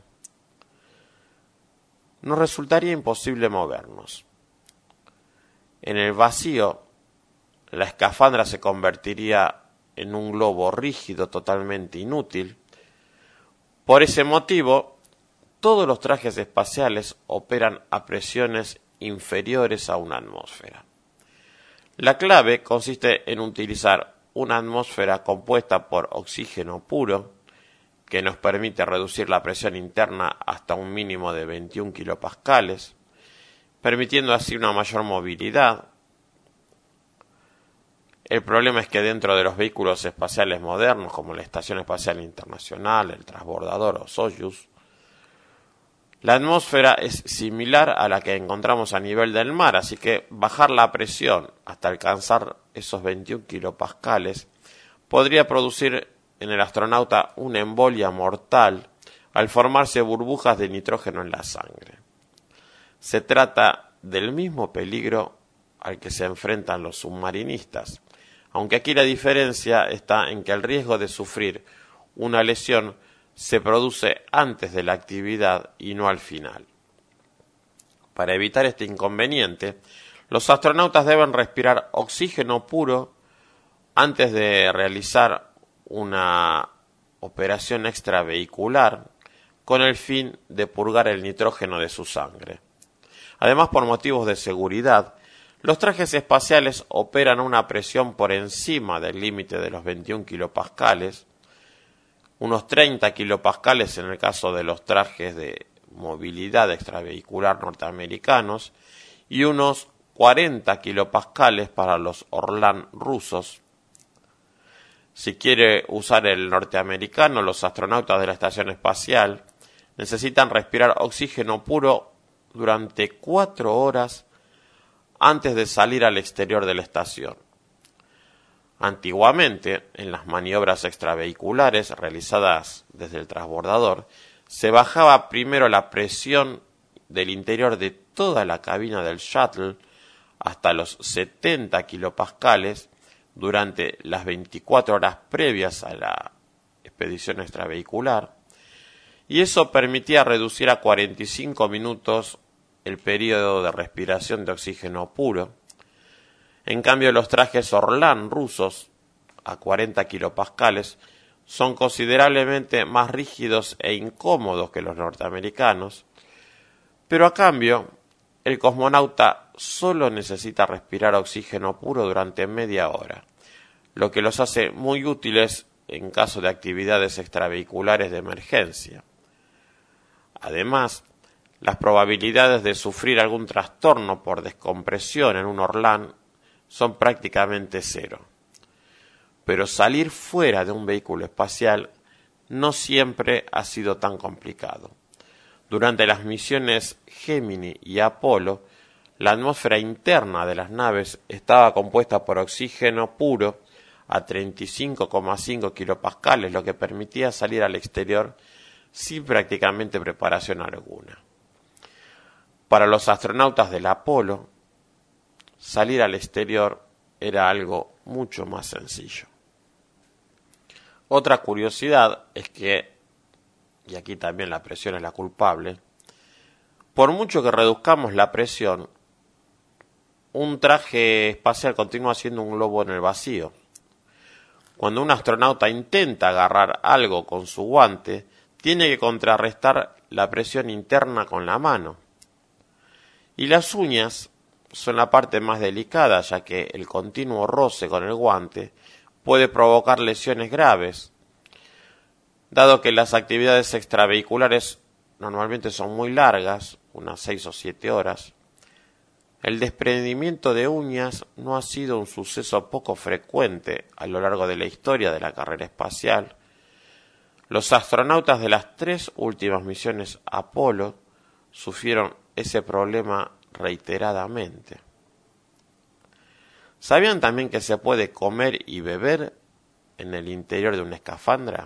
[SPEAKER 2] nos resultaría imposible movernos. En el vacío, la escafandra se convertiría en un globo rígido totalmente inútil. Por ese motivo, todos los trajes espaciales operan a presiones inferiores a una atmósfera. La clave consiste en utilizar una atmósfera compuesta por oxígeno puro, que nos permite reducir la presión interna hasta un mínimo de veintiún kilopascales, permitiendo así una mayor movilidad. El problema es que dentro de los vehículos espaciales modernos, como la Estación Espacial Internacional, el Transbordador o Soyuz, la atmósfera es similar a la que encontramos a nivel del mar, así que bajar la presión hasta alcanzar esos veintiún kilopascales podría producir en el astronauta una embolia mortal al formarse burbujas de nitrógeno en la sangre. Se trata del mismo peligro al que se enfrentan los submarinistas, aunque aquí la diferencia está en que el riesgo de sufrir una lesión se produce antes de la actividad y no al final. Para evitar este inconveniente, los astronautas deben respirar oxígeno puro antes de realizar una operación extravehicular con el fin de purgar el nitrógeno de su sangre. Además, por motivos de seguridad, los trajes espaciales operan a una presión por encima del límite de los veintiún kilopascales, unos treinta kilopascales en el caso de los trajes de movilidad extravehicular norteamericanos y unos cuarenta kilopascales para los Orlan rusos. Si quiere usar el norteamericano, los astronautas de la estación espacial necesitan respirar oxígeno puro durante cuatro horas antes de salir al exterior de la estación. Antiguamente, en las maniobras extravehiculares realizadas desde el transbordador, se bajaba primero la presión del interior de toda la cabina del shuttle hasta los setenta kilopascales durante las veinticuatro horas previas a la expedición extravehicular, y eso permitía reducir a cuarenta y cinco minutos el periodo de respiración de oxígeno puro. En cambio, los trajes Orlan rusos, a cuarenta kilopascales, son considerablemente más rígidos e incómodos que los norteamericanos, pero a cambio, el cosmonauta solo necesita respirar oxígeno puro durante media hora, lo que los hace muy útiles en caso de actividades extravehiculares de emergencia. Además, las probabilidades de sufrir algún trastorno por descompresión en un Orlan son prácticamente cero. Pero salir fuera de un vehículo espacial no siempre ha sido tan complicado. Durante las misiones Gemini y Apolo, la atmósfera interna de las naves estaba compuesta por oxígeno puro a treinta y cinco coma cinco kilopascales, lo que permitía salir al exterior sin prácticamente preparación alguna. Para los astronautas del Apolo, salir al exterior era algo mucho más sencillo. Otra curiosidad es que, y aquí también la presión es la culpable, por mucho que reduzcamos la presión, un traje espacial continúa siendo un globo en el vacío. Cuando un astronauta intenta agarrar algo con su guante, tiene que contrarrestar la presión interna con la mano. Y las uñas son la parte más delicada, ya que el continuo roce con el guante puede provocar lesiones graves. Dado que las actividades extravehiculares normalmente son muy largas, unas seis o siete horas, el desprendimiento de uñas no ha sido un suceso poco frecuente a lo largo de la historia de la carrera espacial. Los astronautas de las tres últimas misiones Apolo sufrieron ese problema reiteradamente. ¿Sabían también que se puede comer y beber en el interior de una escafandra?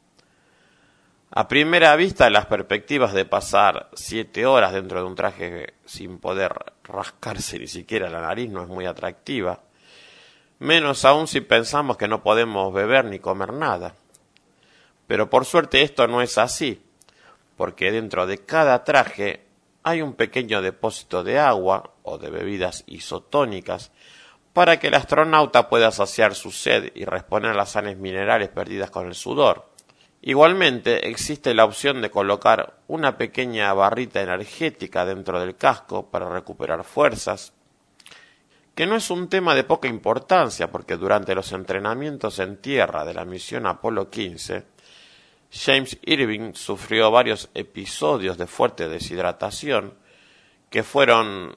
[SPEAKER 2] A primera vista, las perspectivas de pasar siete horas dentro de un traje sin poder rascarse ni siquiera la nariz no es muy atractiva, menos aún si pensamos que no podemos beber ni comer nada. Pero por suerte esto no es así, porque dentro de cada traje hay un pequeño depósito de agua o de bebidas isotónicas para que el astronauta pueda saciar su sed y reponer las sales minerales perdidas con el sudor. Igualmente, existe la opción de colocar una pequeña barrita energética dentro del casco para recuperar fuerzas, que no es un tema de poca importancia porque durante los entrenamientos en tierra de la misión Apolo quince, James Irving sufrió varios episodios de fuerte deshidratación que fueron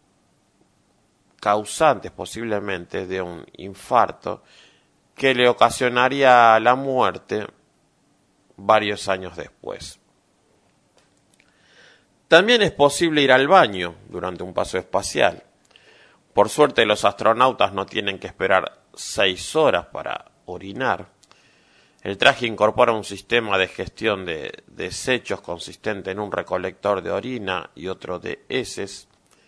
[SPEAKER 2] causantes posiblemente de un infarto que le ocasionaría la muerte varios años después. También es posible ir al baño durante un paso espacial. Por suerte los astronautas no tienen que esperar seis horas para orinar. El traje incorpora un sistema de gestión de desechos consistente en un recolector de orina y otro de heces,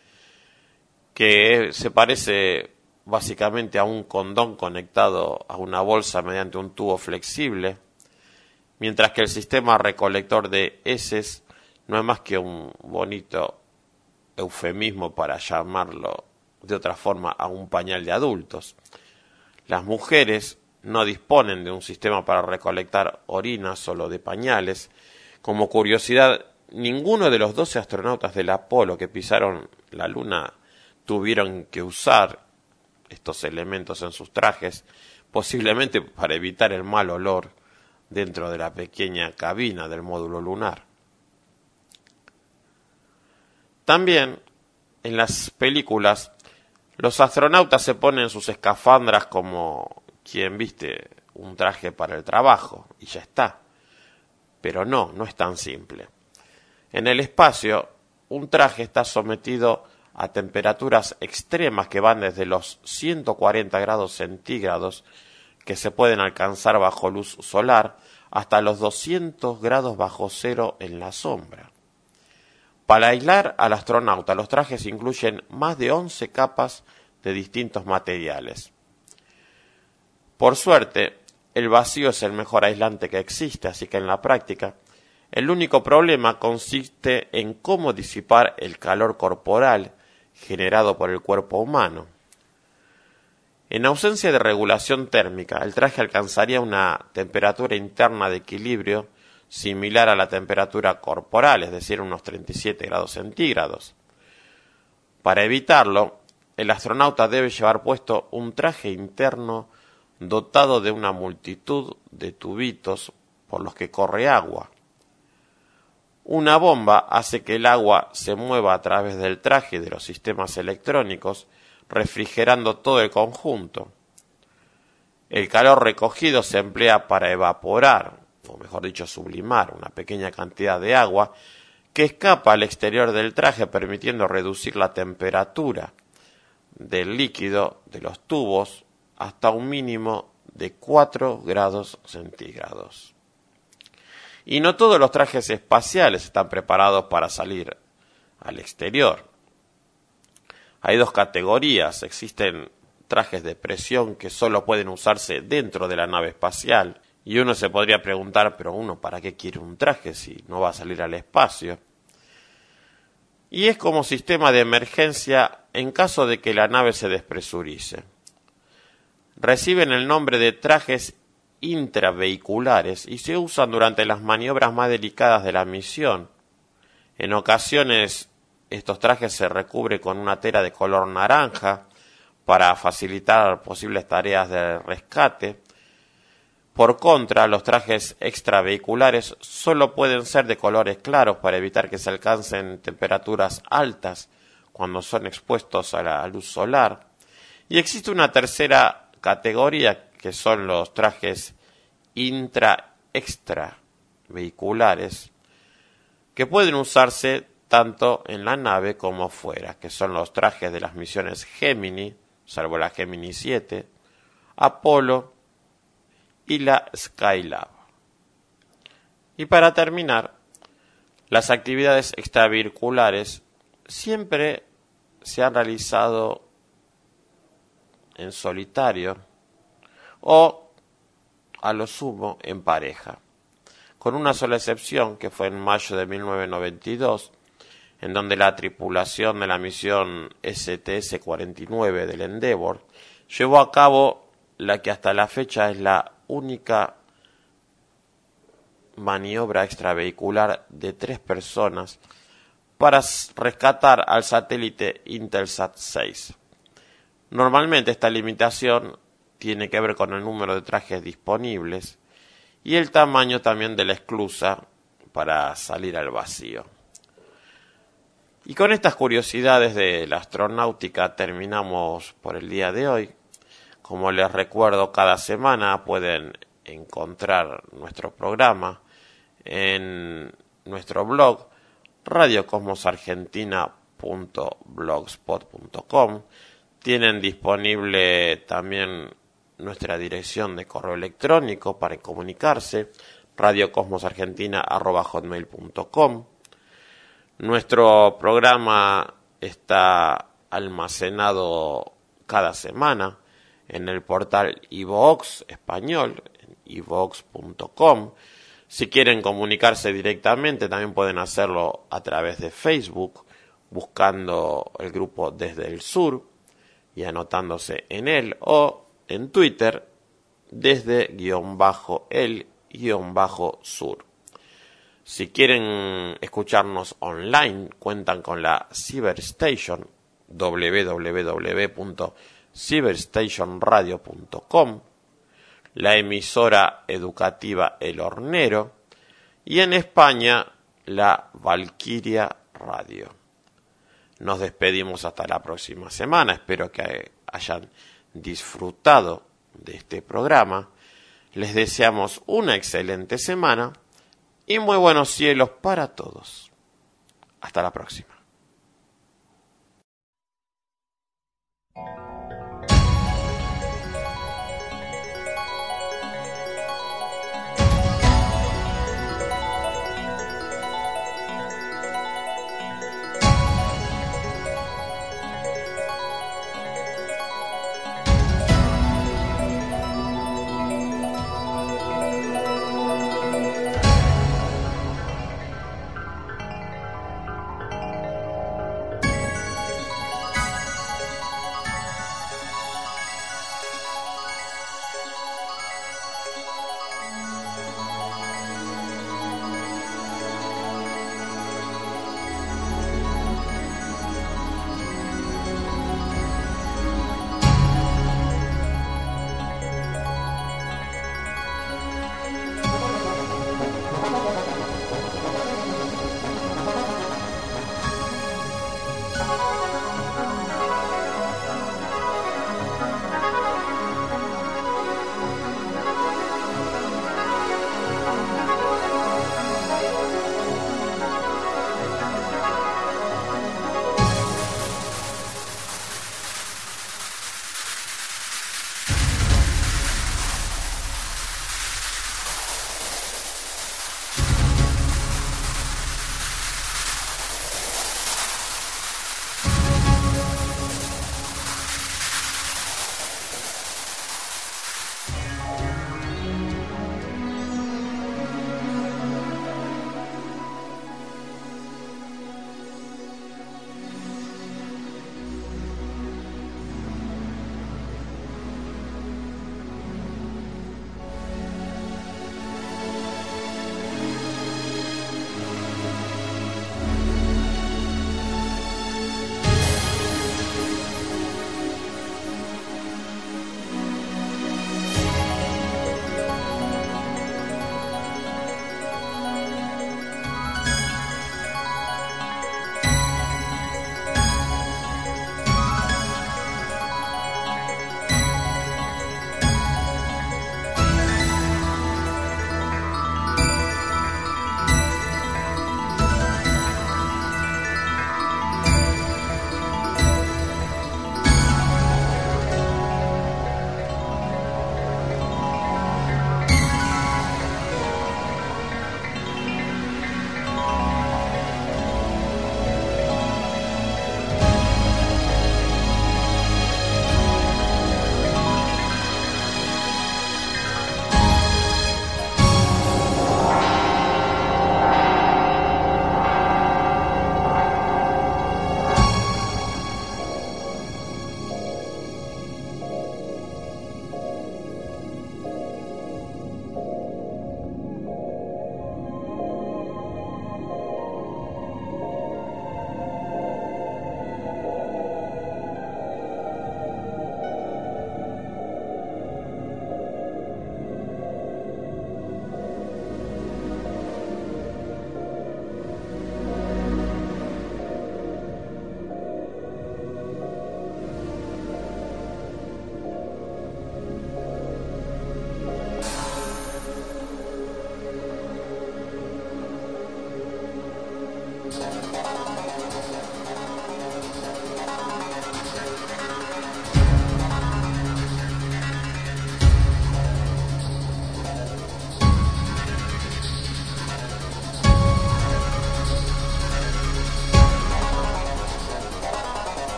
[SPEAKER 2] que se parece básicamente a un condón conectado a una bolsa mediante un tubo flexible, mientras que el sistema recolector de heces no es más que un bonito eufemismo para llamarlo de otra forma a un pañal de adultos. Las mujeres no disponen de un sistema para recolectar orina solo de pañales. Como curiosidad, ninguno de los doce astronautas del Apolo que pisaron la Luna tuvieron que usar estos elementos en sus trajes, posiblemente para evitar el mal olor dentro de la pequeña cabina del módulo lunar. También, en las películas, los astronautas se ponen sus escafandras como quien viste un traje para el trabajo, y ya está. Pero no, no es tan simple. En el espacio, un traje está sometido a temperaturas extremas que van desde los ciento cuarenta grados centígrados que se pueden alcanzar bajo luz solar hasta los doscientos grados bajo cero en la sombra. Para aislar al astronauta, los trajes incluyen más de once capas de distintos materiales. Por suerte, el vacío es el mejor aislante que existe, así que en la práctica, el único problema consiste en cómo disipar el calor corporal generado por el cuerpo humano. En ausencia de regulación térmica, el traje alcanzaría una temperatura interna de equilibrio similar a la temperatura corporal, es decir, unos treinta y siete grados centígrados. Para evitarlo, el astronauta debe llevar puesto un traje interno dotado de una multitud de tubitos por los que corre agua. Una bomba hace que el agua se mueva a través del traje y de los sistemas electrónicos, refrigerando todo el conjunto. El calor recogido se emplea para evaporar, o mejor dicho, sublimar una pequeña cantidad de agua que escapa al exterior del traje, permitiendo reducir la temperatura del líquido de los tubos hasta un mínimo de cuatro grados centígrados. Y no todos los trajes espaciales están preparados para salir al exterior. Hay dos categorías. Existen trajes de presión que solo pueden usarse dentro de la nave espacial. Y uno se podría preguntar, pero uno, ¿para qué quiere un traje si no va a salir al espacio? Y es como sistema de emergencia en caso de que la nave se despresurice. Reciben el nombre de trajes intravehiculares y se usan durante las maniobras más delicadas de la misión. En ocasiones estos trajes se recubren con una tela de color naranja para facilitar posibles tareas de rescate. Por contra, los trajes extravehiculares solo pueden ser de colores claros para evitar que se alcancen temperaturas altas cuando son expuestos a la luz solar. Y existe una tercera categoría que son los trajes intra-extra vehiculares que pueden usarse tanto en la nave como fuera, que son los trajes de las misiones Gemini, salvo la Gemini siete, Apolo y la Skylab. Y para terminar, las actividades extravehiculares siempre se han realizado en solitario o a lo sumo en pareja, con una sola excepción que fue en mayo de mil novecientos noventa y dos, en donde la tripulación de la misión S T S cuarenta y nueve del Endeavour llevó a cabo la que hasta la fecha es la única maniobra extravehicular de tres personas para rescatar al satélite Intelsat seis. Normalmente esta limitación tiene que ver con el número de trajes disponibles y el tamaño también de la esclusa para salir al vacío. Y con estas curiosidades de la astronáutica terminamos por el día de hoy. Como les recuerdo, cada semana pueden encontrar nuestro programa en nuestro blog radio cosmos argentina punto blogspot punto com. Tienen disponible también nuestra dirección de correo electrónico para comunicarse, radio cosmos argentina arroba hotmail punto com. Nuestro programa está almacenado cada semana en el portal iVoox español, en iVoox punto com. Si quieren comunicarse directamente, también pueden hacerlo a través de Facebook, buscando el grupo Desde el Sur y anotándose en él, o en Twitter, desde guión bajo el guión bajo sur. Si quieren escucharnos online, cuentan con la Cyberstation, doble u doble u doble u punto cyberstation radio punto com, la emisora educativa El Hornero, y en España, la Valquiria Radio. Nos despedimos hasta la próxima semana. Espero que hayan disfrutado de este programa. Les deseamos una excelente semana y muy buenos cielos para todos. Hasta la próxima.